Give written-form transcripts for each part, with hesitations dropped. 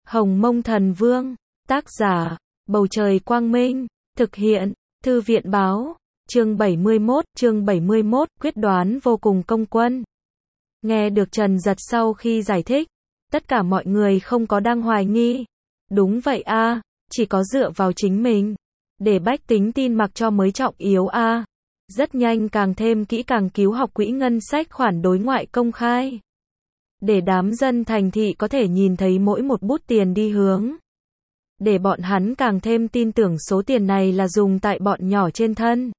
Hồng Mông Thần Vương, tác giả, Bầu Trời Quang Minh, thực hiện, Thư viện Báo, chương 71, quyết đoán vô cùng công quân. Nghe được Trần Giật sau khi giải thích, tất cả mọi người không có đang hoài nghi. Đúng vậy a, chỉ có dựa vào chính mình, để bách tính tin mặc cho mới trọng yếu a. Rất nhanh càng thêm kỹ càng cứu học quỹ ngân sách khoản đối ngoại công khai. Để đám dân thành thị có thể nhìn thấy mỗi một bút tiền đi hướng. Để bọn hắn càng thêm tin tưởng số tiền này là dùng tại bọn nhỏ trên thân.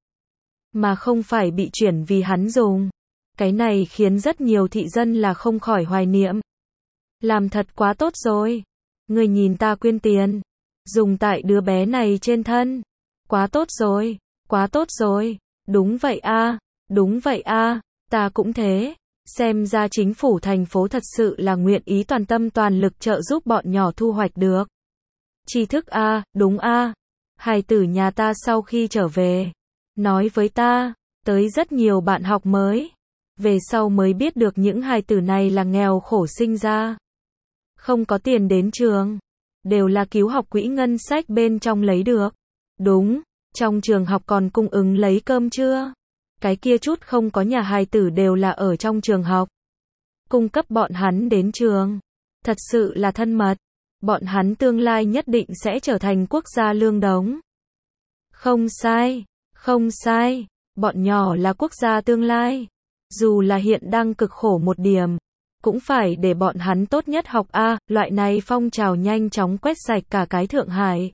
Mà không phải bị chuyển vì hắn dùng. Cái này khiến rất nhiều thị dân là không khỏi hoài niệm. Làm thật quá tốt rồi. Người nhìn ta quyên tiền. Dùng tại đứa bé này trên thân. Quá tốt rồi. Quá tốt rồi. Đúng vậy a, đúng vậy a, ta cũng thế. Xem ra chính phủ thành phố thật sự là nguyện ý toàn tâm toàn lực trợ giúp bọn nhỏ thu hoạch được tri thức a, đúng a. Hài tử nhà ta sau khi trở về, nói với ta, tới rất nhiều bạn học mới. Về sau mới biết được những hài tử này là nghèo khổ sinh ra. Không có tiền đến trường. Đều là cứu học quỹ ngân sách bên trong lấy được. Đúng, trong trường học còn cung ứng lấy cơm trưa. Cái kia chút không có nhà hài tử đều là ở trong trường học. Cung cấp bọn hắn đến trường. Thật sự là thân mật. Bọn hắn tương lai nhất định sẽ trở thành quốc gia lương đống. Không sai, không sai. Bọn nhỏ là quốc gia tương lai. Dù là hiện đang cực khổ một điểm, cũng phải để bọn hắn tốt nhất học A. Loại này phong trào nhanh chóng quét sạch cả cái Thượng Hải.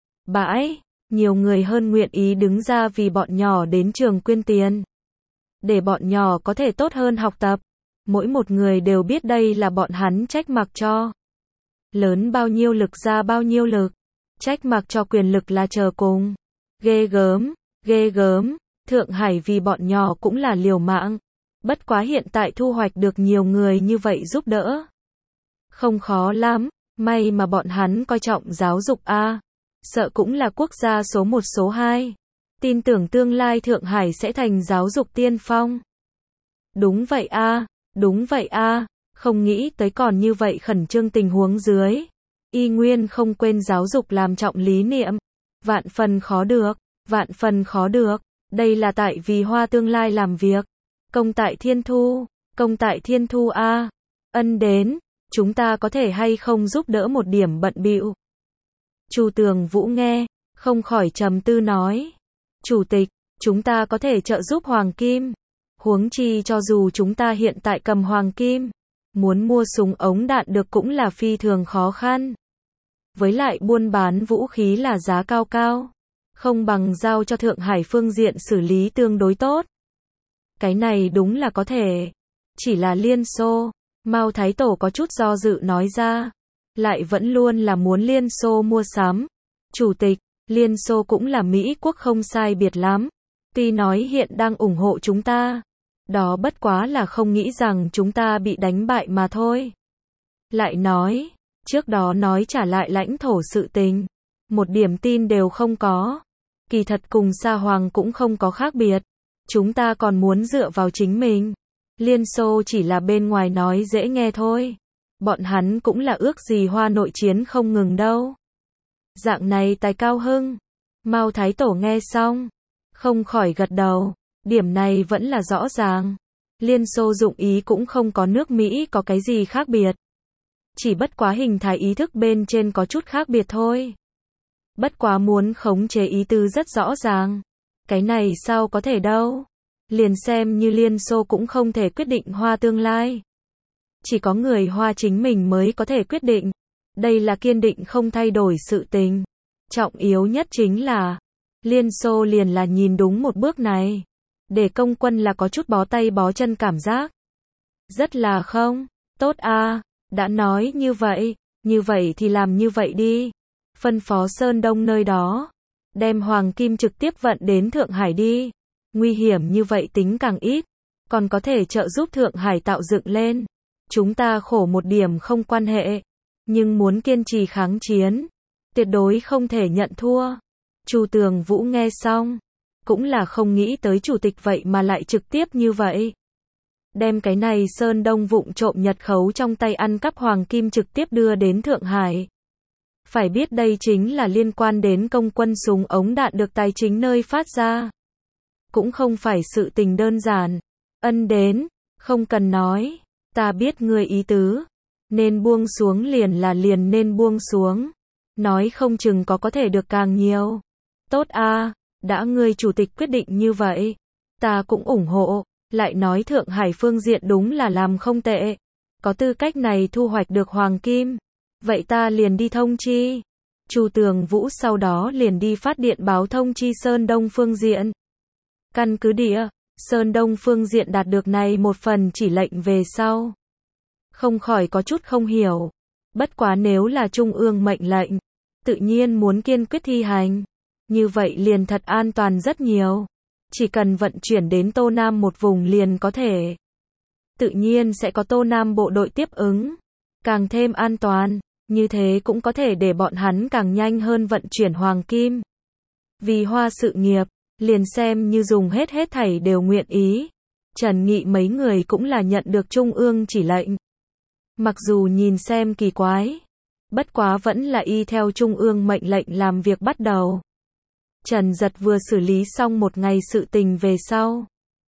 Bãi. Nhiều người hơn nguyện ý đứng ra vì bọn nhỏ đến trường quyên tiền. Để bọn nhỏ có thể tốt hơn học tập. Mỗi một người đều biết đây là bọn hắn trách mặc cho. Lớn bao nhiêu lực ra bao nhiêu lực. Trách mặc cho quyền lực là chờ cùng. Ghê gớm, ghê gớm. Thượng Hải vì bọn nhỏ cũng là liều mạng. Bất quá hiện tại thu hoạch được nhiều người như vậy giúp đỡ. Không khó lắm. May mà bọn hắn coi trọng giáo dục A. Sợ cũng là quốc gia số 1 số 2. Tin tưởng tương lai Thượng Hải sẽ thành giáo dục tiên phong. Đúng vậy a, đúng vậy a, không nghĩ tới còn như vậy khẩn trương tình huống dưới. Y nguyên không quên giáo dục làm trọng lý niệm. Vạn phần khó được, vạn phần khó được. Đây là tại vì Hoa tương lai làm việc. Công tại Thiên Thu a. Ân đến, chúng ta có thể hay không giúp đỡ một điểm bận bịu. Chu Tường Vũ nghe, không khỏi trầm tư nói. Chủ tịch, chúng ta có thể trợ giúp Hoàng Kim. Huống chi cho dù chúng ta hiện tại cầm Hoàng Kim, muốn mua súng ống đạn được cũng là phi thường khó khăn. Với lại buôn bán vũ khí là giá cao cao. Không bằng giao cho Thượng Hải phương diện xử lý tương đối tốt. Cái này đúng là có thể. Chỉ là Liên Xô. Mao Thái Tổ có chút do dự nói ra. Lại vẫn luôn là muốn Liên Xô mua sắm. Chủ tịch, Liên Xô cũng là Mỹ quốc không sai biệt lắm. Tuy nói hiện đang ủng hộ chúng ta. Đó bất quá là không nghĩ rằng chúng ta bị đánh bại mà thôi. Lại nói, trước đó nói trả lại lãnh thổ sự tình. Một điểm tin đều không có. Kỳ thật cùng Sa Hoàng cũng không có khác biệt. Chúng ta còn muốn dựa vào chính mình. Liên Xô chỉ là bên ngoài nói dễ nghe thôi. Bọn hắn cũng là ước gì Hoa nội chiến không ngừng đâu. Dạng này tài cao hưng. Mao Thái Tổ nghe xong, không khỏi gật đầu. Điểm này vẫn là rõ ràng. Liên Xô dụng ý cũng không có nước Mỹ có cái gì khác biệt. Chỉ bất quá hình thái ý thức bên trên có chút khác biệt thôi. Bất quá muốn khống chế ý tứ rất rõ ràng. Cái này sao có thể đâu. Liền xem như Liên Xô cũng không thể quyết định Hoa tương lai. Chỉ có người Hoa chính mình mới có thể quyết định. Đây là kiên định không thay đổi sự tình. Trọng yếu nhất chính là Liên Xô liền là nhìn đúng một bước này. Để công quân là có chút bó tay bó chân cảm giác. Rất là không, tốt a, đã nói như vậy thì làm như vậy đi. Phân phó Sơn Đông nơi đó. Đem Hoàng Kim trực tiếp vận đến Thượng Hải đi. Nguy hiểm như vậy tính càng ít. Còn có thể trợ giúp Thượng Hải tạo dựng lên. Chúng ta khổ một điểm không quan hệ. Nhưng muốn kiên trì kháng chiến. Tuyệt đối không thể nhận thua. Chu Tường Vũ nghe xong. Cũng là không nghĩ tới chủ tịch vậy mà lại trực tiếp như vậy. Đem cái này Sơn Đông vụng trộm Nhật khấu trong tay ăn cắp Hoàng Kim trực tiếp đưa đến Thượng Hải. Phải biết đây chính là liên quan đến công quân súng ống đạn được tài chính nơi phát ra. Cũng không phải sự tình đơn giản. Ân đến, không cần nói, ta biết ngươi ý tứ. Nên buông xuống liền nên buông xuống. Nói không chừng có thể được càng nhiều. Tốt a, đã ngươi chủ tịch quyết định như vậy. Ta cũng ủng hộ, lại nói Thượng Hải phương diện đúng là làm không tệ. Có tư cách này thu hoạch được hoàng kim. Vậy ta liền đi thông chi. Chu Tường Vũ sau đó liền đi phát điện báo thông chi Sơn Đông phương diện. Căn cứ địa, Sơn Đông phương diện đạt được này một phần chỉ lệnh về sau. Không khỏi có chút không hiểu. Bất quá nếu là Trung ương mệnh lệnh, tự nhiên muốn kiên quyết thi hành. Như vậy liền thật an toàn rất nhiều. Chỉ cần vận chuyển đến Tô Nam một vùng liền có thể. Tự nhiên sẽ có Tô Nam bộ đội tiếp ứng. Càng thêm an toàn, như thế cũng có thể để bọn hắn càng nhanh hơn vận chuyển hoàng kim. Vì hoa sự nghiệp, liền xem như dùng hết thảy đều nguyện ý. Trần Nghị mấy người cũng là nhận được Trung ương chỉ lệnh. Mặc dù nhìn xem kỳ quái, bất quá vẫn là y theo Trung ương mệnh lệnh làm việc bắt đầu. Trần Giật vừa xử lý xong một ngày sự tình về sau.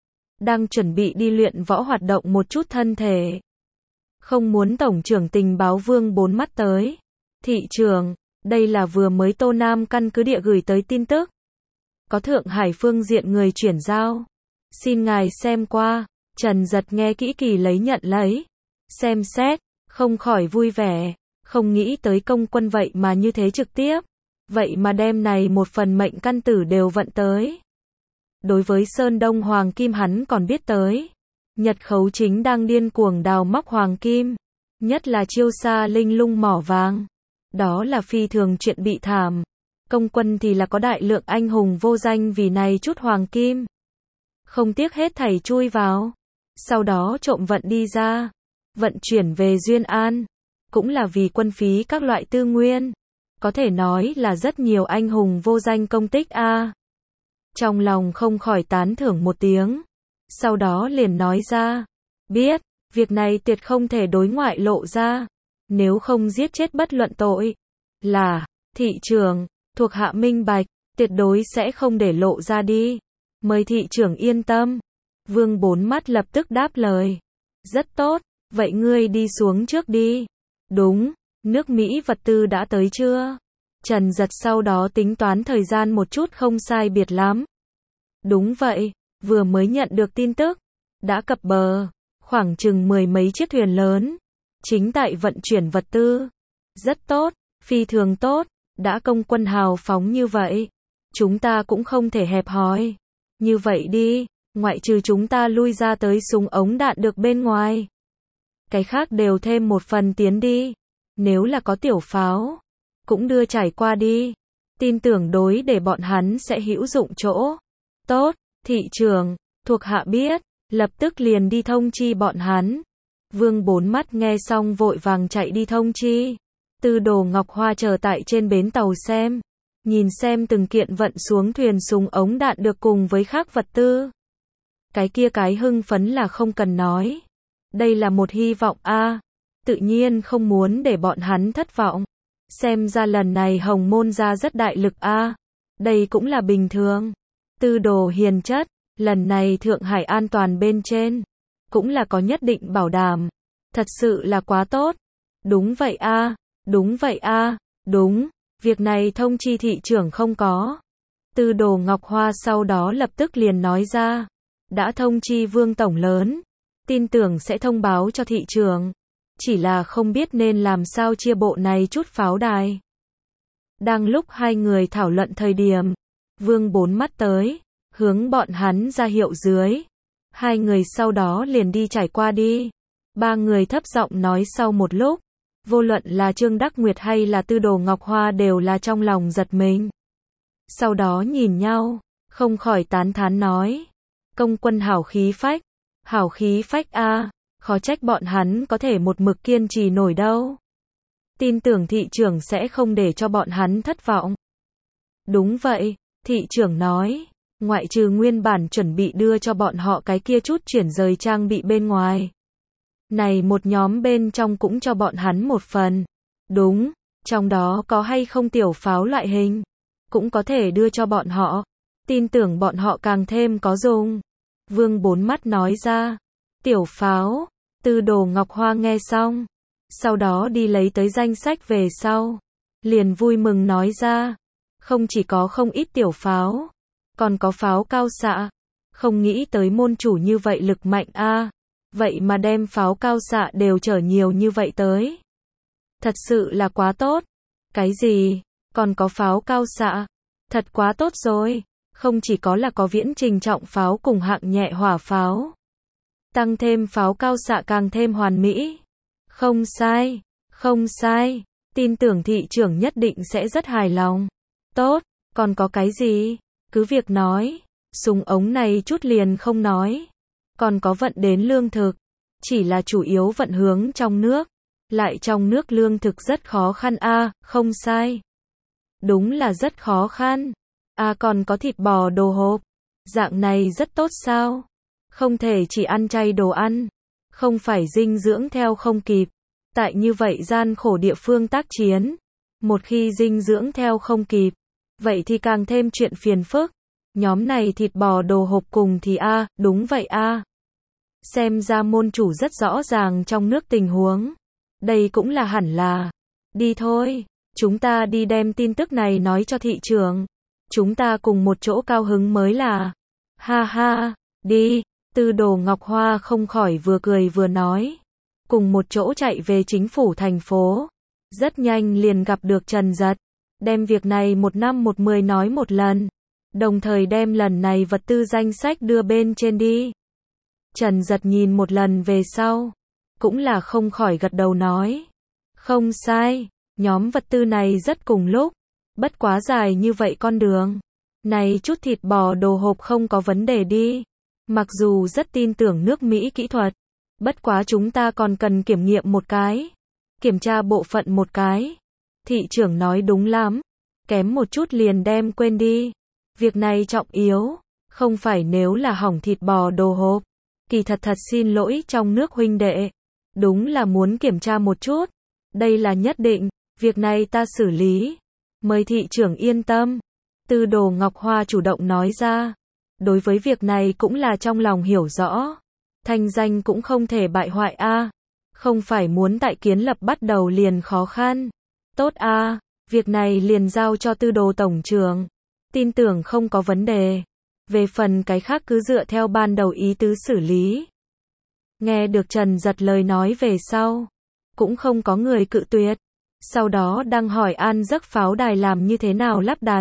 Đang chuẩn bị đi luyện võ hoạt động một chút thân thể. Không muốn Tổng trưởng tình báo Vương Bốn Mắt tới. Thị trưởng, đây là vừa mới Tô Nam căn cứ địa gửi tới tin tức. Có Thượng Hải phương diện người chuyển giao. Xin ngài xem qua. Trần Giật nghe kỹ kỳ lấy nhận lấy. Xem xét, không khỏi vui vẻ. Không nghĩ tới công quân vậy mà như thế trực tiếp. Vậy mà đem này một phần mệnh căn tử đều vận tới. Đối với Sơn Đông Hoàng Kim hắn còn biết tới. Nhật Khấu chính đang điên cuồng đào móc Hoàng Kim. Nhất là Chiêu Sa Linh Lung mỏ vàng. Đó là phi thường chuyện bị thảm. Công quân thì là có đại lượng anh hùng vô danh vì này chút Hoàng Kim. Không tiếc hết thảy chui vào. Sau đó trộm vận đi ra. Vận chuyển về Duyên An. Cũng là vì quân phí các loại tư nguyên. Có thể nói là rất nhiều anh hùng vô danh công tích a. Trong lòng không khỏi tán thưởng một tiếng. Sau đó liền nói ra. Biết, việc này tuyệt không thể đối ngoại lộ ra. Nếu không giết chết bất luận tội. Là, thị trưởng, thuộc hạ minh bạch, tuyệt đối sẽ không để lộ ra đi. Mời thị trưởng yên tâm. Vương Bốn Mắt lập tức đáp lời. Rất tốt, vậy ngươi đi xuống trước đi. Đúng, nước Mỹ vật tư đã tới chưa? Trần Giật sau đó tính toán thời gian một chút không sai biệt lắm. Đúng vậy, vừa mới nhận được tin tức. Đã cập bờ, khoảng chừng 10 mấy chiếc thuyền lớn. Chính tại vận chuyển vật tư. Rất tốt, phi thường tốt, đã công quân hào phóng như vậy. Chúng ta cũng không thể hẹp hòi. Như vậy đi, ngoại trừ chúng ta lui ra tới súng ống đạn được bên ngoài. Cái khác đều thêm một phần tiến đi. Nếu là có tiểu pháo, cũng đưa trải qua đi. Tin tưởng đối để bọn hắn sẽ hữu dụng chỗ. Tốt, thị trưởng, thuộc hạ biết, lập tức liền đi thông chi bọn hắn. Vương Bốn Mắt nghe xong vội vàng chạy đi thông chi. Tư Đồ Ngọc Hoa chờ tại trên bến tàu xem. Nhìn xem từng kiện vận xuống thuyền súng ống đạn được cùng với khác vật tư. Cái hưng phấn là không cần nói. Đây là một hy vọng a. Tự nhiên không muốn để bọn hắn thất vọng. Xem ra lần này Hồng Môn ra rất đại lực a. Đây cũng là bình thường. Tư Đồ hiền chất, lần này Thượng Hải an toàn bên trên. Cũng là có nhất định bảo đảm. Thật sự là quá tốt. Đúng vậy a, đúng vậy a, đúng. Việc này thông chi thị trưởng không có. Tư Đồ Ngọc Hoa sau đó lập tức liền nói ra. Đã thông chi Vương Tổng lớn. Tin tưởng sẽ thông báo cho thị trưởng. Chỉ là không biết nên làm sao chia bộ này chút pháo đài. Đang lúc hai người thảo luận thời điểm. Vương Bốn Mắt tới. Hướng bọn hắn ra hiệu dưới. Hai người sau đó liền đi trải qua đi. Ba người thấp giọng nói sau một lúc. Vô luận là Trương Đắc Nguyệt hay là Tư Đồ Ngọc Hoa đều là trong lòng giật mình. Sau đó nhìn nhau, không khỏi tán thán nói. Công quân hảo khí phách a, khó trách bọn hắn có thể một mực kiên trì nổi đâu. Tin tưởng thị trưởng sẽ không để cho bọn hắn thất vọng. Đúng vậy, thị trưởng nói, ngoại trừ nguyên bản chuẩn bị đưa cho bọn họ cái kia chút chuyển rời trang bị bên ngoài. Này một nhóm bên trong cũng cho bọn hắn một phần. Đúng, Trong đó có hay không tiểu pháo loại hình, cũng có thể đưa cho bọn họ. Tin tưởng bọn họ càng thêm có dùng. Vương Bốn Mắt nói ra. Tiểu pháo. Tư Đồ Ngọc Hoa nghe xong, sau đó đi lấy tới danh sách về sau, liền vui mừng nói ra. Không chỉ có không ít tiểu pháo, còn có pháo cao xạ. Không nghĩ tới môn chủ như vậy lực mạnh a, vậy mà đem pháo cao xạ đều chở nhiều như vậy tới. Thật sự là quá tốt. Cái gì? Còn có pháo cao xạ? Thật quá tốt rồi. Không chỉ có là có viễn trình trọng pháo cùng hạng nhẹ hỏa pháo, tăng thêm pháo cao xạ càng thêm hoàn mỹ. Không sai, không sai. Tin tưởng thị trưởng nhất định sẽ rất hài lòng. Tốt, còn có cái gì? Cứ việc nói. Súng ống này chút liền không nói. Còn có vận đến lương thực. Chỉ là chủ yếu vận hướng trong nước. Lại trong nước lương thực rất khó khăn a, không sai. Đúng là rất khó khăn. Còn có thịt bò đồ hộp. Dạng này rất tốt sao? Không thể chỉ ăn chay đồ ăn. Không phải dinh dưỡng theo không kịp. Tại như vậy gian khổ địa phương tác chiến. Một khi dinh dưỡng theo không kịp, vậy thì càng thêm chuyện phiền phức. Nhóm này thịt bò đồ hộp cùng thì đúng vậy Xem ra môn chủ rất rõ ràng trong nước tình huống. Đây cũng là hẳn là. Đi thôi, chúng ta đi đem tin tức này nói cho thị trưởng. Chúng ta cùng một chỗ cao hứng mới là. Ha ha, đi. Tư Đồ Ngọc Hoa không khỏi vừa cười vừa nói. Cùng một chỗ chạy về chính phủ thành phố. Rất nhanh liền gặp được Trần Dật. Đem việc này 1/10 nói một lần. Đồng thời đem lần này vật tư danh sách đưa bên trên đi. Trần Dật nhìn một lần về sau, cũng là không khỏi gật đầu nói. Không sai, nhóm vật tư này rất cùng lúc. Bất quá dài như vậy con đường. Này chút thịt bò đồ hộp không có vấn đề đi. Mặc dù rất tin tưởng nước Mỹ kỹ thuật. Bất quá chúng ta còn cần kiểm nghiệm một cái. Kiểm tra bộ phận một cái. Thị trưởng nói đúng lắm. Kém một chút liền đem quên đi. Việc này trọng yếu. Không phải nếu là hỏng thịt bò đồ hộp. Kỳ thật xin lỗi trong nước huynh đệ. Đúng là muốn kiểm tra một chút. Đây là nhất định. Việc này ta xử lý. Mời thị trưởng yên tâm. Tư Đồ Ngọc Hoa chủ động nói ra. Đối với việc này cũng là trong lòng hiểu rõ. Thanh danh cũng không thể bại hoại Không phải muốn tại kiến lập bắt đầu liền khó khăn. Tốt việc này liền giao cho Tư Đồ tổng trưởng. Tin tưởng không có vấn đề. Về phần cái khác cứ dựa theo ban đầu ý tứ xử lý. Nghe được Trần Dật lời nói về sau, cũng không có người cự tuyệt. Sau đó đang hỏi An Giấc pháo đài làm như thế nào lắp đặt.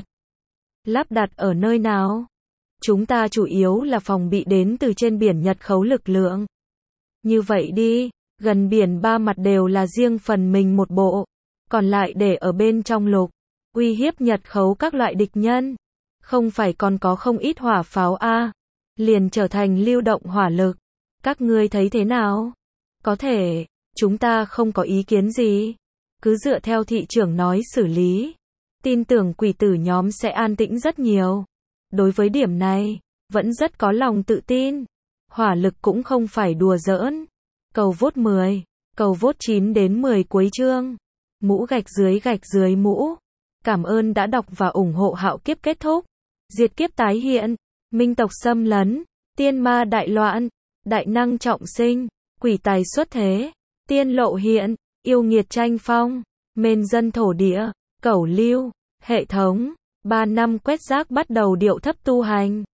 Lắp đặt ở nơi nào? Chúng ta chủ yếu là phòng bị đến từ trên biển Nhật khấu lực lượng. Như vậy đi, gần biển ba mặt đều là riêng phần mình một bộ, còn lại để ở bên trong lục, uy hiếp Nhật khấu các loại địch nhân. Không phải còn có không ít hỏa pháo liền trở thành lưu động hỏa lực. Các ngươi thấy thế nào? Có thể, chúng ta không có ý kiến gì. Cứ dựa theo thị trưởng nói xử lý. Tin tưởng quỷ tử nhóm sẽ an tĩnh rất nhiều. Đối với điểm này, vẫn rất có lòng tự tin. Hỏa lực cũng không phải đùa giỡn. Cầu vote 10, cầu vote 9 đến 10 cuối chương. Mũ gạch dưới mũ. Cảm ơn đã đọc và ủng hộ Hạo Kiếp kết thúc. Diệt kiếp tái hiện. Minh tộc xâm lấn. Tiên ma đại loạn. Đại năng trọng sinh. Quỷ tài xuất thế. Tiên lộ hiện. Yêu nghiệt tranh phong. Mên dân thổ địa. Cẩu lưu. Hệ thống. 3 năm quét rác bắt đầu điệu thấp tu hành.